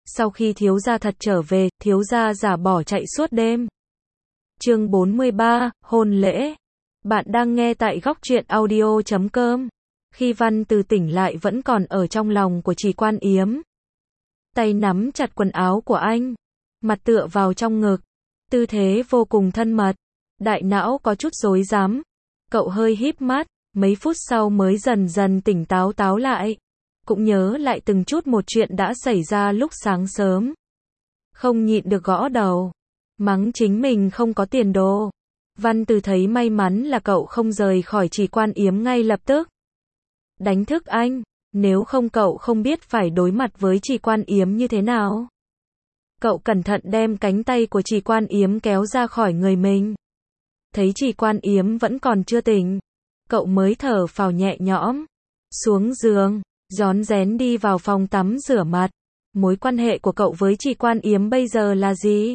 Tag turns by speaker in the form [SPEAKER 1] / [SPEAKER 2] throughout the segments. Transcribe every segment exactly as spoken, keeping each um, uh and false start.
[SPEAKER 1] Sau khi thiếu gia thật trở về, thiếu gia giả bỏ chạy suốt đêm. Chương bốn mươi ba, hôn lễ. Bạn đang nghe tại góc truyện audio chấm com. Khi Văn Từ tỉnh lại vẫn còn ở trong lòng của Trì Quan Yếm. Tay nắm chặt quần áo của anh, mặt tựa vào trong ngực, tư thế vô cùng thân mật. Đại não có chút rối rắm. Cậu hơi híp mắt, mấy phút sau mới dần dần tỉnh táo táo lại. Cũng nhớ lại từng chút một chuyện đã xảy ra lúc sáng sớm. Không nhịn được gõ đầu, mắng chính mình không có tiền đồ. Văn Từ thấy may mắn là cậu không rời khỏi Trì Quan Yếm ngay lập tức. Đánh thức anh, nếu không cậu không biết phải đối mặt với Trì Quan Yếm như thế nào. Cậu cẩn thận đem cánh tay của Trì Quan Yếm kéo ra khỏi người mình. Thấy Trì Quan Yếm vẫn còn chưa tỉnh, cậu mới thở phào nhẹ nhõm, xuống giường, rón rén đi vào phòng tắm rửa mặt. Mối quan hệ của cậu với Trì Quan Yếm bây giờ là gì?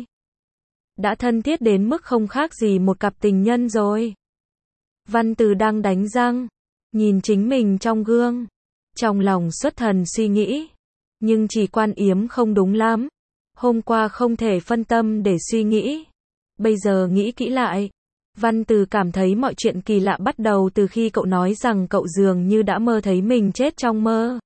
[SPEAKER 1] Đã thân thiết đến mức không khác gì một cặp tình nhân rồi. Văn Từ đang đánh răng, nhìn chính mình trong gương, trong lòng xuất thần suy nghĩ. Nhưng Trì Quan Yếm không đúng lắm. Hôm qua không thể phân tâm để suy nghĩ. Bây giờ nghĩ kỹ lại, Văn Từ cảm thấy mọi chuyện kỳ lạ bắt đầu từ khi cậu nói rằng cậu dường như đã mơ thấy mình chết trong mơ.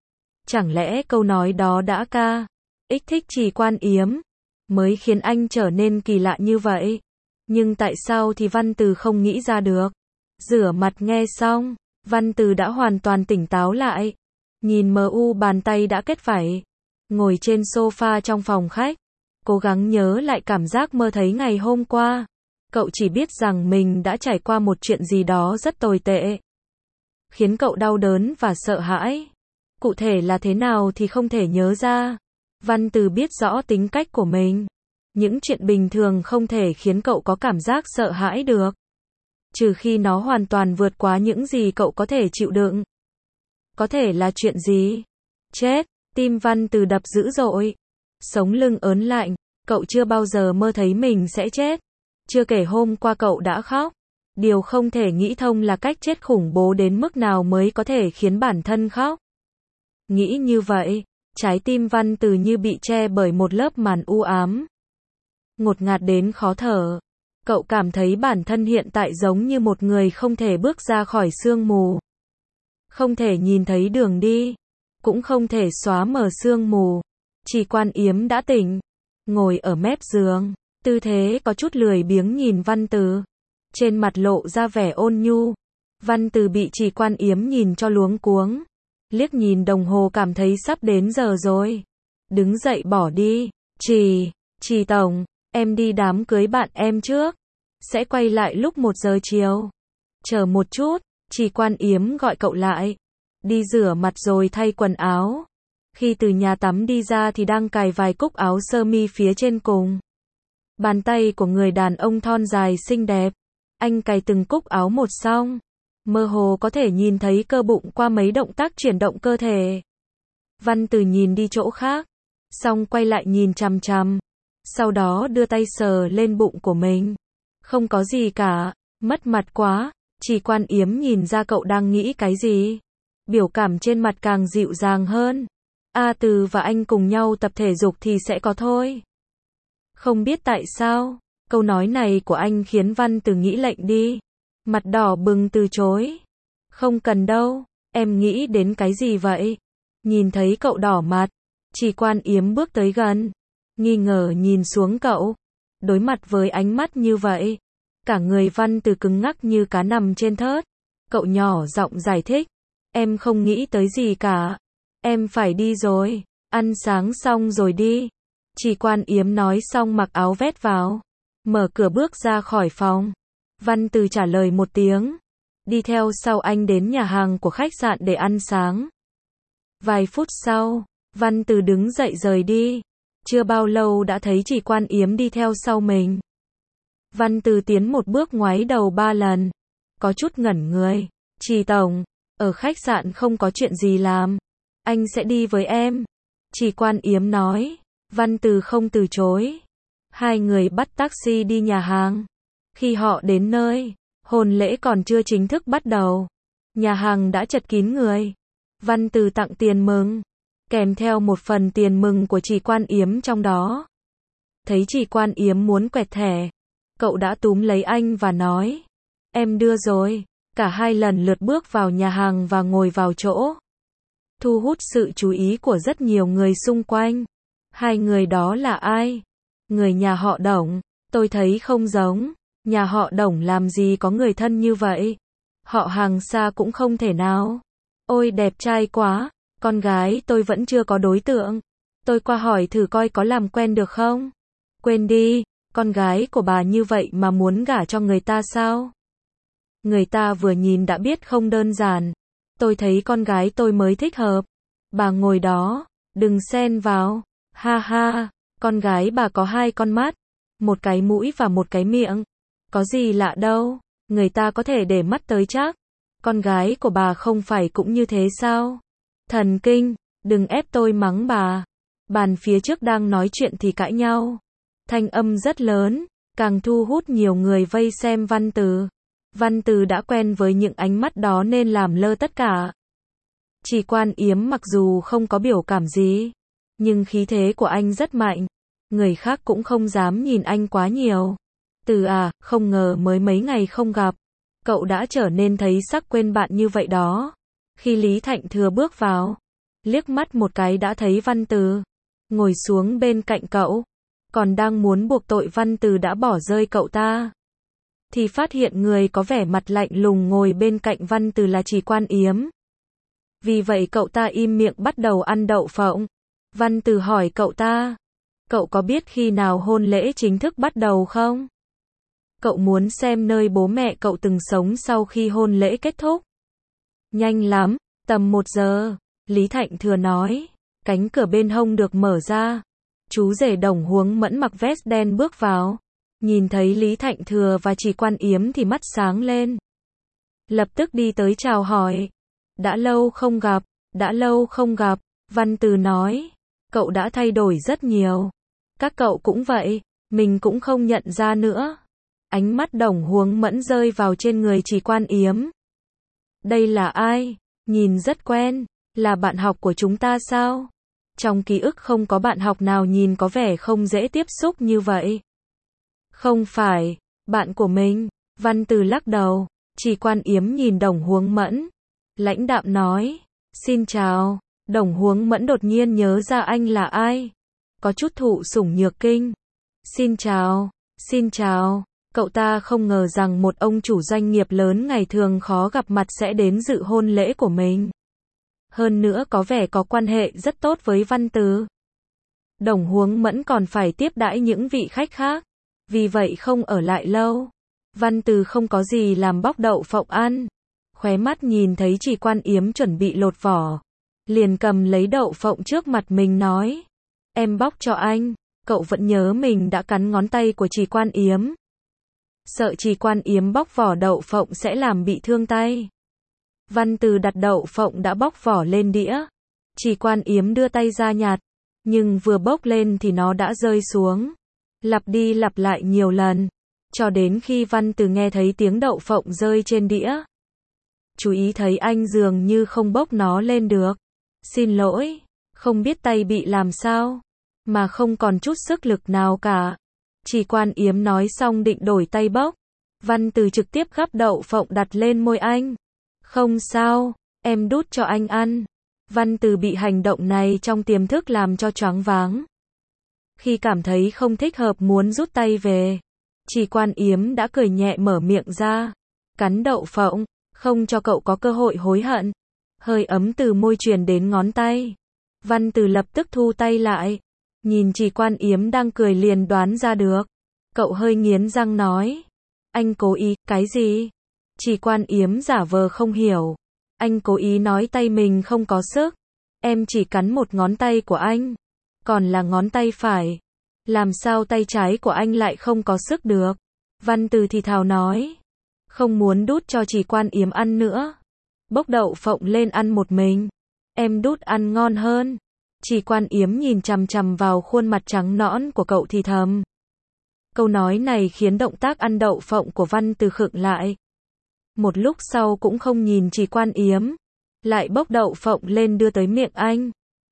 [SPEAKER 1] Chẳng lẽ câu nói đó đã ca ích thích Trì Quan Yếm, mới khiến anh trở nên kỳ lạ như vậy? Nhưng tại sao thì Văn Từ không nghĩ ra được. Rửa mặt nghe xong, Văn Từ đã hoàn toàn tỉnh táo lại. Nhìn mờ u bàn tay đã kết vảy, ngồi trên sofa trong phòng khách, cố gắng nhớ lại cảm giác mơ thấy ngày hôm qua. Cậu chỉ biết rằng mình đã trải qua một chuyện gì đó rất tồi tệ, khiến cậu đau đớn và sợ hãi. Cụ thể là thế nào thì không thể nhớ ra. Văn Từ biết rõ tính cách của mình. Những chuyện bình thường không thể khiến cậu có cảm giác sợ hãi được, trừ khi nó hoàn toàn vượt quá những gì cậu có thể chịu đựng. Có thể là chuyện gì? Chết! Tim Văn Từ đập dữ dội, sống lưng ớn lạnh. Cậu chưa bao giờ mơ thấy mình sẽ chết. Chưa kể hôm qua cậu đã khóc. Điều không thể nghĩ thông là cách chết khủng bố đến mức nào mới có thể khiến bản thân khóc. Nghĩ như vậy, trái tim Văn Từ như bị che bởi một lớp màn u ám, ngột ngạt đến khó thở. Cậu cảm thấy bản thân hiện tại giống như một người không thể bước ra khỏi sương mù, không thể nhìn thấy đường đi, cũng không thể xóa mờ sương mù. Trì Quan Yếm đã tỉnh, ngồi ở mép giường, tư thế có chút lười biếng nhìn Văn Từ, trên mặt lộ ra vẻ ôn nhu. Văn Từ bị Trì Quan Yếm nhìn cho luống cuống, liếc nhìn đồng hồ cảm thấy sắp đến giờ rồi. Đứng dậy bỏ đi. Trì, Trì tổng, em đi đám cưới bạn em trước, sẽ quay lại lúc một giờ chiều. Chờ một chút, Trì Quan Yếm gọi cậu lại. Đi rửa mặt rồi thay quần áo. Khi từ nhà tắm đi ra thì đang cài vài cúc áo sơ mi phía trên cùng. Bàn tay của người đàn ông thon dài xinh đẹp. Anh cài từng cúc áo một xong, mơ hồ có thể nhìn thấy cơ bụng qua mấy động tác chuyển động cơ thể. Văn Từ nhìn đi chỗ khác, xong quay lại nhìn chằm chằm, sau đó đưa tay sờ lên bụng của mình. Không có gì cả. Mất mặt quá. Trì Quan Yếm nhìn ra cậu đang nghĩ cái gì, biểu cảm trên mặt càng dịu dàng hơn. A Từ và anh cùng nhau tập thể dục thì sẽ có thôi. Không biết tại sao, câu nói này của anh khiến Văn Từ nghĩ lệnh đi. Mặt đỏ bừng từ chối. Không cần đâu, em nghĩ đến cái gì vậy? Nhìn thấy cậu đỏ mặt, Trì Quan Yếm bước tới gần, nghi ngờ nhìn xuống cậu. Đối mặt với ánh mắt như vậy, cả người Văn Từ cứng ngắc như cá nằm trên thớt. Cậu nhỏ giọng giải thích, em không nghĩ tới gì cả. Em phải đi rồi, ăn sáng xong rồi đi. Trì Quan Yếm nói xong mặc áo vét vào, mở cửa bước ra khỏi phòng. Văn Từ trả lời một tiếng, đi theo sau anh đến nhà hàng của khách sạn để ăn sáng. Vài phút sau, Văn Từ đứng dậy rời đi. Chưa bao lâu đã thấy Trì Quan Yếm đi theo sau mình. Văn Từ tiến một bước ngoái đầu ba lần, có chút ngẩn người. Trì tổng, ở khách sạn không có chuyện gì làm, anh sẽ đi với em. Trì Quan Yếm nói. Văn Từ không từ chối. Hai người bắt taxi đi nhà hàng. Khi họ đến nơi, hôn lễ còn chưa chính thức bắt đầu. Nhà hàng đã chật kín người. Văn Từ tặng tiền mừng. kèm theo một phần tiền mừng của Trì Quan Yếm trong đó. Thấy Trì Quan Yếm muốn quẹt thẻ, cậu đã túm lấy anh và nói, em đưa rồi. Cả hai lần lượt bước vào nhà hàng và ngồi vào chỗ, thu hút sự chú ý của rất nhiều người xung quanh. Hai người đó là ai? Người nhà họ Đổng. Tôi thấy không giống. Nhà họ Đổng làm gì có người thân như vậy? Họ hàng xa cũng không thể nào. Ôi đẹp trai quá. Con gái tôi vẫn chưa có đối tượng. Tôi qua hỏi thử coi có làm quen được không? Quên đi, con gái của bà như vậy mà muốn gả cho người ta sao? Người ta vừa nhìn đã biết không đơn giản. Tôi thấy con gái tôi mới thích hợp. Bà ngồi đó, đừng xen vào. Ha ha, con gái bà có hai con mắt, một cái mũi và một cái miệng. Có gì lạ đâu, người ta có thể để mắt tới chắc. Con gái của bà không phải cũng như thế sao? Thần kinh, đừng ép tôi mắng bà. Bàn phía trước đang nói chuyện thì cãi nhau. Thanh âm rất lớn, càng thu hút nhiều người vây xem Văn Từ. Văn Từ đã quen với những ánh mắt đó nên làm lơ tất cả. Trì Quan Yếm mặc dù không có biểu cảm gì, nhưng khí thế của anh rất mạnh. Người khác cũng không dám nhìn anh quá nhiều. Từ à, không ngờ mới mấy ngày không gặp, cậu đã trở nên thấy sắc quên bạn như vậy đó. Khi Lý Thạnh Thừa bước vào, liếc mắt một cái đã thấy Văn Từ ngồi xuống bên cạnh cậu, còn đang muốn buộc tội Văn Từ đã bỏ rơi cậu ta, thì phát hiện người có vẻ mặt lạnh lùng ngồi bên cạnh Văn Từ là Trì Quan Yếm. Vì vậy cậu ta im miệng bắt đầu ăn đậu phộng. Văn Từ hỏi cậu ta, cậu có biết khi nào hôn lễ chính thức bắt đầu không? Cậu muốn xem nơi bố mẹ cậu từng sống sau khi hôn lễ kết thúc. Nhanh lắm, tầm một giờ, Lý Thạnh Thừa nói. Cánh cửa bên hông được mở ra. Chú rể Đổng Huống Mẫn mặc vest đen bước vào. Nhìn thấy Lý Thạnh Thừa và Trì Quan Yếm thì mắt sáng lên. Lập tức đi tới chào hỏi. Đã lâu không gặp, đã lâu không gặp, Văn Từ nói. Cậu đã thay đổi rất nhiều. Các cậu cũng vậy, mình cũng không nhận ra nữa. Ánh mắt Đổng Huống Mẫn rơi vào trên người Trì Quan Yếm. Đây là ai? Nhìn rất quen, là bạn học của chúng ta sao? Trong ký ức không có bạn học nào nhìn có vẻ không dễ tiếp xúc như vậy. Không phải, bạn của mình. Văn Từ lắc đầu. Trì Quan Yếm nhìn Đổng Huống Mẫn. Lãnh đạm nói. Xin chào. Đổng Huống Mẫn đột nhiên nhớ ra anh là ai. Có chút thụ sủng nhược kinh. Xin chào. Xin chào. Cậu ta không ngờ rằng một ông chủ doanh nghiệp lớn ngày thường khó gặp mặt sẽ đến dự hôn lễ của mình. Hơn nữa có vẻ có quan hệ rất tốt với Văn Từ. Đổng Huống Mẫn còn phải tiếp đãi những vị khách khác. Vì vậy không ở lại lâu. Văn Từ không có gì làm bóc đậu phộng ăn. Khóe mắt nhìn thấy Trì Quan Yếm chuẩn bị lột vỏ. Liền cầm lấy đậu phộng trước mặt mình nói. Em bóc cho anh. Cậu vẫn nhớ mình đã cắn ngón tay của Trì Quan Yếm. Sợ Trì Quan Yếm bóc vỏ đậu phộng sẽ làm bị thương tay. Văn Từ đặt đậu phộng đã bóc vỏ lên đĩa. Trì Quan Yếm đưa tay ra nhặt. Nhưng vừa bốc lên thì nó đã rơi xuống. Lặp đi lặp lại nhiều lần. Cho đến khi Văn Từ nghe thấy tiếng đậu phộng rơi trên đĩa. Chú ý thấy anh dường như không bốc nó lên được. Xin lỗi, không biết tay bị làm sao. Mà không còn chút sức lực nào cả. Trì Quan Yếm nói xong định đổi tay bốc. Văn Từ trực tiếp gắp đậu phộng đặt lên môi anh. Không sao, em đút cho anh ăn. Văn Từ bị hành động này trong tiềm thức làm cho choáng váng. Khi cảm thấy không thích hợp muốn rút tay về, Trì Quan Yếm đã cười nhẹ mở miệng ra. Cắn đậu phộng, không cho cậu có cơ hội hối hận. Hơi ấm từ môi truyền đến ngón tay. Văn Từ lập tức thu tay lại. Nhìn Trì Quan Yếm đang cười liền đoán ra được. Cậu hơi nghiến răng nói. Anh cố ý, cái gì? Trì Quan Yếm giả vờ không hiểu. Anh cố ý nói tay mình không có sức. Em chỉ cắn một ngón tay của anh. Còn là ngón tay phải. Làm sao tay trái của anh lại không có sức được? Văn Từ thì thào nói. Không muốn đút cho Trì Quan Yếm ăn nữa. Bốc đậu phộng lên ăn một mình. Em đút ăn ngon hơn. Trì Quan Yếm nhìn chằm chằm vào khuôn mặt trắng nõn của cậu thì thầm. Câu nói này khiến động tác ăn đậu phộng của Văn Từ khựng lại. Một lúc sau cũng không nhìn Trì Quan Yếm. Lại bốc đậu phộng lên đưa tới miệng anh.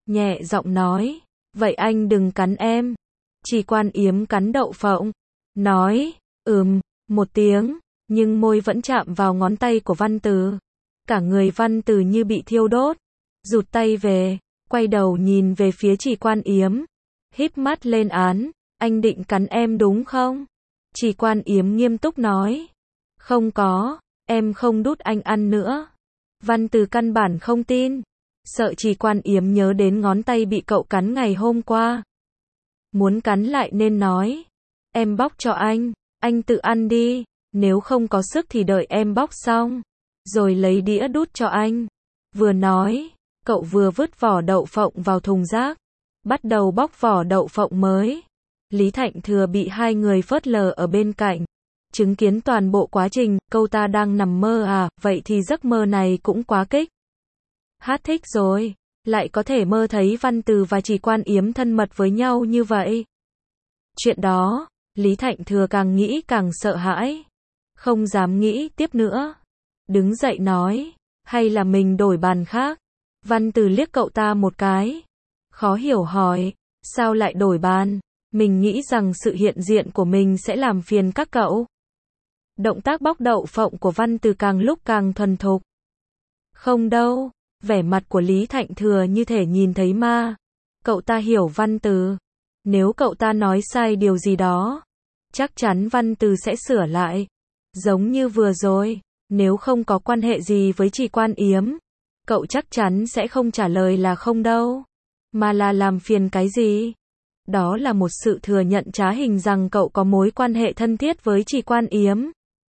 [SPEAKER 1] nhẹ giọng nói, vậy anh đừng cắn em. Chỉ Quan Yếm cắn đậu phộng, nói, ừm, một tiếng, nhưng môi vẫn chạm vào ngón tay của Văn Từ. Cả người Văn Từ như bị thiêu đốt, rụt tay về, quay đầu nhìn về phía Chỉ Quan Yếm, híp mắt lên án, anh định cắn em đúng không? Chỉ Quan Yếm nghiêm túc nói, không có, em không đút anh ăn nữa. Văn Từ căn bản không tin, sợ Chỉ Quan Yếm nhớ đến ngón tay bị cậu cắn ngày hôm qua. Muốn cắn lại nên nói, em bóc cho anh, anh tự ăn đi, nếu không có sức thì đợi em bóc xong, rồi lấy đĩa đút cho anh. Vừa nói, cậu vừa vứt vỏ đậu phộng vào thùng rác, bắt đầu bóc vỏ đậu phộng mới. Lý Thạnh Thừa bị hai người phớt lờ ở bên cạnh, chứng kiến toàn bộ quá trình, câu ta đang nằm mơ à, vậy thì giấc mơ này cũng quá kích. Hát thích rồi, lại có thể mơ thấy Văn Từ và Chỉ Quan Yếm thân mật với nhau như vậy. Chuyện đó, Lý Thạnh Thừa càng nghĩ càng sợ hãi, không dám nghĩ tiếp nữa. Đứng dậy nói, hay là mình đổi bàn khác. Văn Từ liếc cậu ta một cái, khó hiểu hỏi, sao lại đổi bàn? Mình nghĩ rằng sự hiện diện của mình sẽ làm phiền các cậu. Động tác bóc đậu phộng của Văn Từ càng lúc càng thuần thục. Không đâu, vẻ mặt của Lý Thạnh Thừa như thể nhìn thấy ma. Cậu ta hiểu Văn Từ, nếu cậu ta nói sai điều gì đó, chắc chắn Văn Từ sẽ sửa lại. Giống như vừa rồi, nếu không có quan hệ gì với Chỉ Quan Yếm, cậu chắc chắn sẽ không trả lời là không đâu, mà là làm phiền cái gì. Đó là một sự thừa nhận trá hình rằng cậu có mối quan hệ thân thiết với Chỉ Quan Yếm.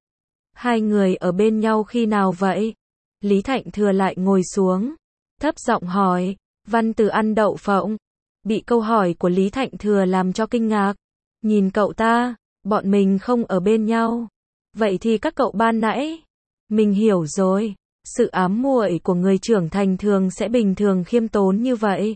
[SPEAKER 1] Hai người ở bên nhau khi nào vậy? Lý Thạnh Thừa lại ngồi xuống, thấp giọng hỏi, Văn Từ ăn đậu phộng. Bị câu hỏi của Lý Thạnh Thừa làm cho kinh ngạc, nhìn cậu ta, bọn mình không ở bên nhau. Vậy thì các cậu ban nãy, mình hiểu rồi, sự ám muội của người trưởng thành thường sẽ bình thường khiêm tốn như vậy.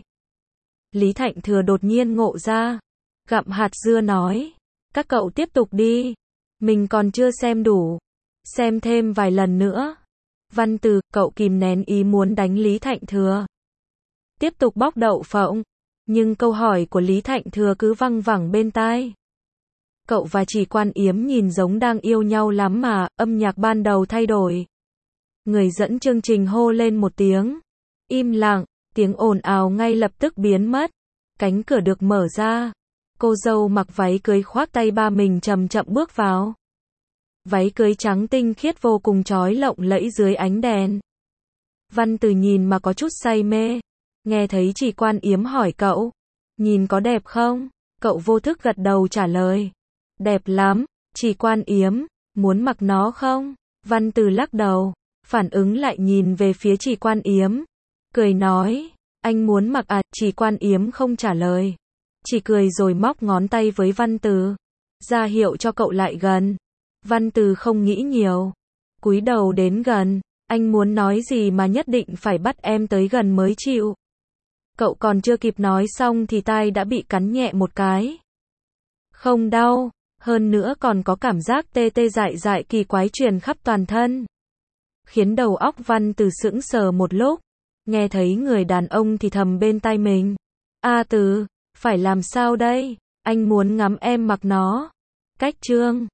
[SPEAKER 1] Lý Thạnh Thừa đột nhiên ngộ ra, gặm hạt dưa nói, các cậu tiếp tục đi, mình còn chưa xem đủ, xem thêm vài lần nữa. Văn Từ, cậu kìm nén ý muốn đánh Lý Thạnh Thừa, tiếp tục bóc đậu phộng, nhưng câu hỏi của Lý Thạnh Thừa cứ văng vẳng bên tai. Cậu và Chỉ Quan Yếm nhìn giống đang yêu nhau lắm mà, âm nhạc ban đầu thay đổi. Người dẫn chương trình hô lên một tiếng, im lặng, tiếng ồn ào ngay lập tức biến mất. Cánh cửa được mở ra, cô dâu mặc váy cưới khoác tay ba mình chậm chậm bước vào. Váy cưới trắng tinh khiết vô cùng chói lộng lẫy dưới ánh đèn. Văn Từ nhìn mà có chút say mê, nghe thấy Chỉ Quan Yếm hỏi cậu, nhìn có đẹp không? Cậu vô thức gật đầu trả lời, đẹp lắm. Chỉ Quan Yếm, muốn mặc nó không? Văn Từ lắc đầu, phản ứng lại nhìn về phía Chỉ Quan Yếm, cười nói, anh muốn mặc à? Chỉ Quan Yếm không trả lời, chỉ cười rồi móc ngón tay với Văn Từ, ra hiệu cho cậu lại gần. Văn Từ không nghĩ nhiều, cúi đầu đến gần, anh muốn nói gì mà nhất định phải bắt em tới gần mới chịu. Cậu còn chưa kịp nói xong thì tai đã bị cắn nhẹ một cái. Không đau, hơn nữa còn có cảm giác tê tê dại dại kỳ quái truyền khắp toàn thân, khiến đầu óc Văn Từ sững sờ một lúc, nghe thấy người đàn ông thì thầm bên tai mình, A Từ, phải làm sao đây, anh muốn ngắm em mặc nó. Cách chương